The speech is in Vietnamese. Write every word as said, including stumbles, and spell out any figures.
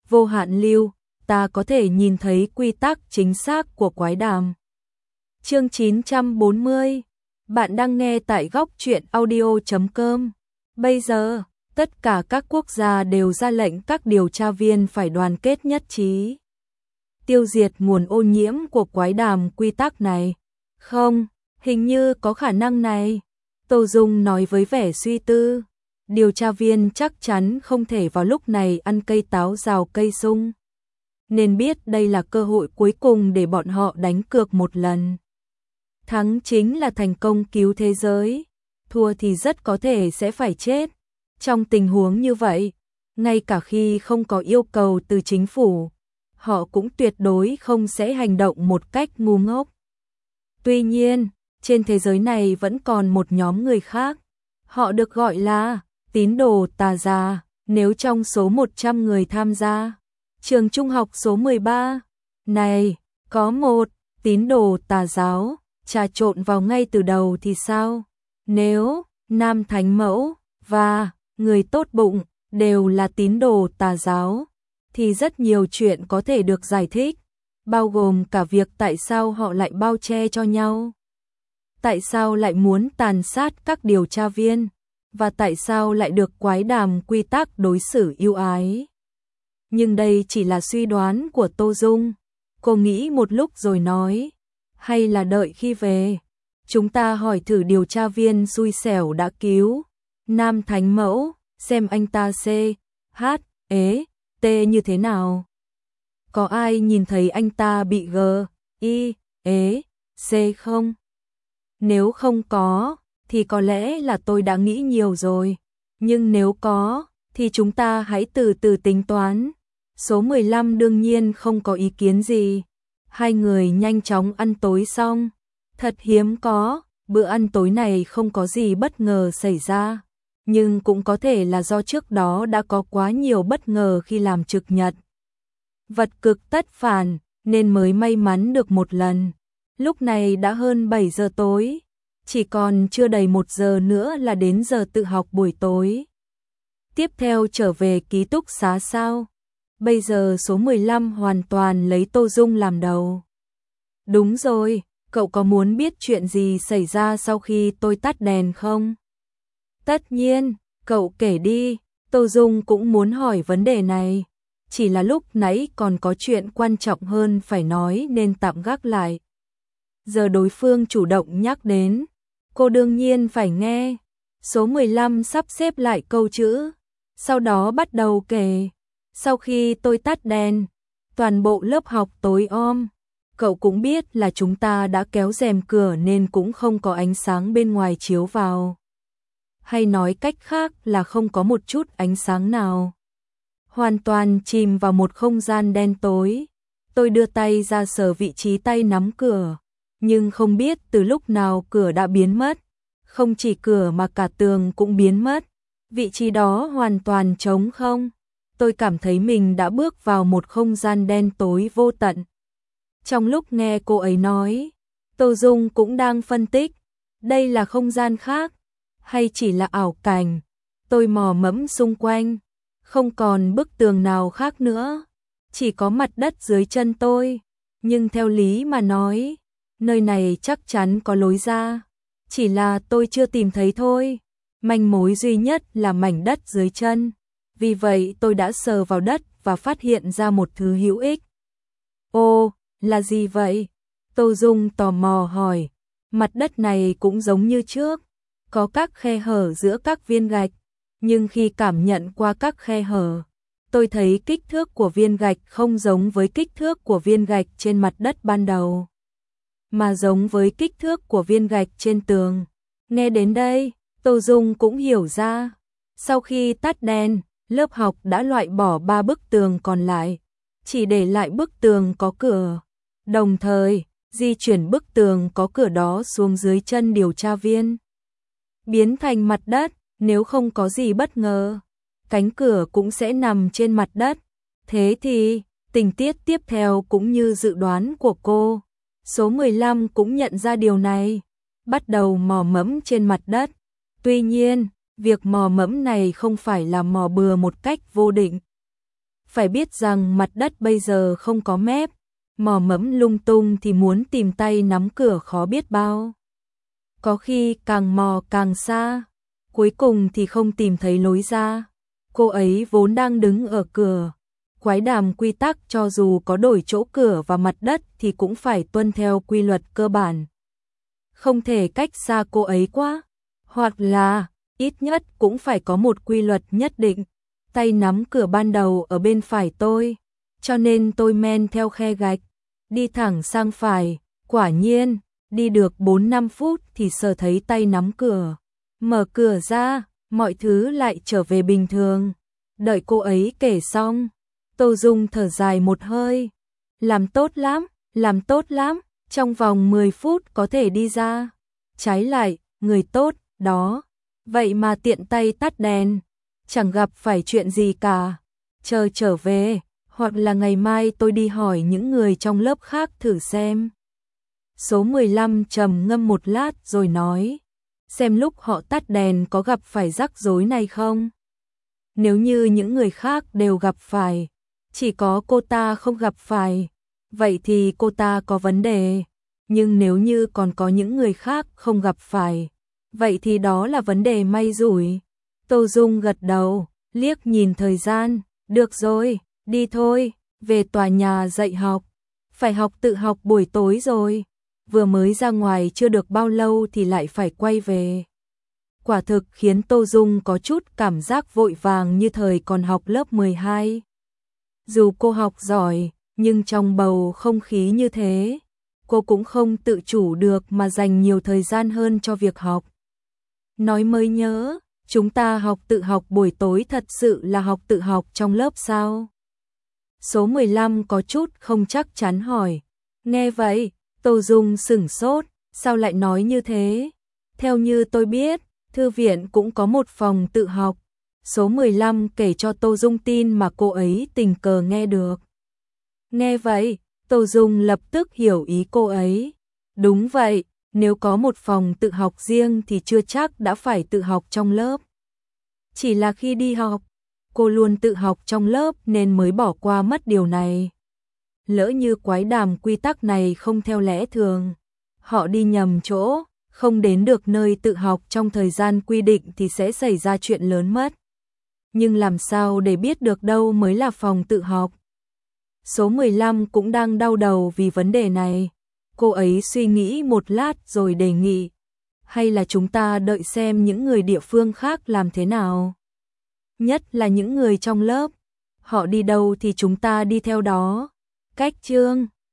vô hạn lưu, ta có thể nhìn thấy quy tắc chính xác của quái đàm. Chương chín trăm bốn mươi. Bạn đang nghe tại góc truyện audio chấm com. Bây giờ, tất cả các quốc gia đều ra lệnh các điều tra viên phải đoàn kết nhất trí, tiêu diệt nguồn ô nhiễm của quái đàm quy tắc này. Không, hình như có khả năng này. Tô Dung nói với vẻ suy tư. Điều tra viên chắc chắn không thể vào lúc này ăn cây táo rào cây sung, nên biết đây là cơ hội cuối cùng để bọn họ đánh cược một lần. Thắng chính là thành công cứu thế giới, thua thì rất có thể sẽ phải chết. Trong tình huống như vậy, ngay cả khi không có yêu cầu từ chính phủ, họ cũng tuyệt đối không sẽ hành động một cách ngu ngốc. Tuy nhiên, trên thế giới này vẫn còn một nhóm người khác, họ được gọi là tín đồ tà gia. Nếu trong số một trăm người tham gia trường trung học số mười ba này có một tín đồ tà giáo trà trộn vào ngay từ đầu thì sao? Nếu nam thánh mẫu và người tốt bụng đều là tín đồ tà giáo thì rất nhiều chuyện có thể được giải thích, bao gồm cả việc tại sao họ lại bao che cho nhau, tại sao lại muốn tàn sát các điều tra viên, và tại sao lại được quái đàm quy tắc đối xử ưu ái. Nhưng đây chỉ là suy đoán của Tô Dung. Cô nghĩ một lúc rồi nói, hay là đợi khi về, chúng ta hỏi thử điều tra viên xui xẻo đã cứu nam thánh mẫu, xem anh ta C, H, ế, T như thế nào. Có ai nhìn thấy anh ta bị G, I, ế, C không? Nếu không có, thì có lẽ là tôi đã nghĩ nhiều rồi. Nhưng nếu có, thì chúng ta hãy từ từ tính toán. Số mười lăm đương nhiên không có ý kiến gì. Hai người nhanh chóng ăn tối xong. Thật hiếm có, bữa ăn tối này không có gì bất ngờ xảy ra. Nhưng cũng có thể là do trước đó đã có quá nhiều bất ngờ khi làm trực nhật. Vật cực tất phản, nên mới may mắn được một lần. Lúc này đã hơn bảy giờ tối. Chỉ còn chưa đầy một giờ nữa là đến giờ tự học buổi tối. Tiếp theo trở về ký túc xá sao? Bây giờ số mười lăm hoàn toàn lấy Tô Dung làm đầu. Đúng rồi, cậu có muốn biết chuyện gì xảy ra sau khi tôi tắt đèn không? Tất nhiên, cậu kể đi. Tô Dung cũng muốn hỏi vấn đề này. Chỉ là lúc nãy còn có chuyện quan trọng hơn phải nói nên tạm gác lại. Giờ đối phương chủ động nhắc đến, cô đương nhiên phải nghe. Số mười lăm sắp xếp lại câu chữ, sau đó bắt đầu kể. Sau khi tôi tắt đèn, toàn bộ lớp học tối om. Cậu cũng biết là chúng ta đã kéo rèm cửa nên cũng không có ánh sáng bên ngoài chiếu vào. Hay nói cách khác là không có một chút ánh sáng nào. Hoàn toàn chìm vào một không gian đen tối. Tôi đưa tay ra sờ vị trí tay nắm cửa, nhưng không biết từ lúc nào cửa đã biến mất. Không chỉ cửa mà cả tường cũng biến mất. Vị trí đó hoàn toàn trống không. Tôi cảm thấy mình đã bước vào một không gian đen tối vô tận. Trong lúc nghe cô ấy nói, Tô Dung cũng đang phân tích, đây là không gian khác, hay chỉ là ảo cảnh. Tôi mò mẫm xung quanh, không còn bức tường nào khác nữa, chỉ có mặt đất dưới chân tôi. Nhưng theo lý mà nói, nơi này chắc chắn có lối ra, chỉ là tôi chưa tìm thấy thôi. Manh mối duy nhất là mảnh đất dưới chân. Vì vậy tôi đã sờ vào đất và phát hiện ra một thứ hữu ích. Ô, là gì vậy? Tô Dung tò mò hỏi. Mặt đất này cũng giống như trước, có các khe hở giữa các viên gạch. Nhưng khi cảm nhận qua các khe hở, tôi thấy kích thước của viên gạch không giống với kích thước của viên gạch trên mặt đất ban đầu, mà giống với kích thước của viên gạch trên tường. Nghe đến đây, Tô Dung cũng hiểu ra. Sau khi tắt đèn, lớp học đã loại bỏ ba bức tường còn lại, chỉ để lại bức tường có cửa, đồng thời di chuyển bức tường có cửa đó xuống dưới chân điều tra viên, biến thành mặt đất. Nếu không có gì bất ngờ, cánh cửa cũng sẽ nằm trên mặt đất. Thế thì, tình tiết tiếp theo cũng như dự đoán của cô. Số mười lăm cũng nhận ra điều này, bắt đầu mò mẫm trên mặt đất. Tuy nhiên, việc mò mẫm này không phải là mò bừa một cách vô định. phải biết rằng mặt đất bây giờ không có mép, mò mẫm lung tung thì muốn tìm tay nắm cửa khó biết bao. Có khi càng mò càng xa, cuối cùng thì không tìm thấy lối ra. Cô ấy vốn đang đứng ở cửa. Quái đàm quy tắc cho dù có đổi chỗ cửa và mặt đất thì cũng phải tuân theo quy luật cơ bản. Không thể cách xa cô ấy quá, hoặc là ít nhất cũng phải có một quy luật nhất định. Tay nắm cửa ban đầu ở bên phải tôi, cho nên tôi men theo khe gạch, đi thẳng sang phải. Quả nhiên, đi được bốn năm phút thì sờ thấy tay nắm cửa. Mở cửa ra, mọi thứ lại trở về bình thường. Đợi cô ấy kể xong, Tô Dung thở dài một hơi. Làm tốt lắm, làm tốt lắm, trong vòng mười phút có thể đi ra. Trái lại, người tốt, đó, vậy mà tiện tay tắt đèn, chẳng gặp phải chuyện gì cả. Chờ trở về, hoặc là ngày mai tôi đi hỏi những người trong lớp khác thử xem. Số mười lăm trầm ngâm một lát rồi nói, xem lúc họ tắt đèn có gặp phải rắc rối này không? Nếu như những người khác đều gặp phải, chỉ có cô ta không gặp phải, vậy thì cô ta có vấn đề. Nhưng nếu như còn có những người khác không gặp phải, vậy thì đó là vấn đề may rủi. Tô Dung gật đầu, liếc nhìn thời gian, được rồi, đi thôi, về tòa nhà dạy học. Phải học tự học buổi tối rồi, vừa mới ra ngoài chưa được bao lâu thì lại phải quay về. Quả thực khiến Tô Dung có chút cảm giác vội vàng như thời còn học lớp mười hai. Dù cô học giỏi, nhưng trong bầu không khí như thế, cô cũng không tự chủ được mà dành nhiều thời gian hơn cho việc học. Nói mới nhớ, chúng ta học tự học buổi tối thật sự là học tự học trong lớp sao? Số mười lăm có chút không chắc chắn hỏi. Nghe vậy, Tô Dung sửng sốt, sao lại nói như thế? Theo như tôi biết, thư viện cũng có một phòng tự học. Số mười lăm kể cho Tô Dung tin mà cô ấy tình cờ nghe được. Nghe vậy, Tô Dung lập tức hiểu ý cô ấy. Đúng vậy, nếu có một phòng tự học riêng thì chưa chắc đã phải tự học trong lớp. Chỉ là khi đi học, cô luôn tự học trong lớp nên mới bỏ qua mất điều này. Lỡ như quái đàm quy tắc này không theo lẽ thường, họ đi nhầm chỗ, không đến được nơi tự học trong thời gian quy định thì sẽ xảy ra chuyện lớn mất. Nhưng làm sao để biết được đâu mới là phòng tự học? Số mười lăm cũng đang đau đầu vì vấn đề này. Cô ấy suy nghĩ một lát rồi đề nghị, hay là chúng ta đợi xem những người địa phương khác làm thế nào? Nhất là những người trong lớp, họ đi đâu thì chúng ta đi theo đó. Cách chương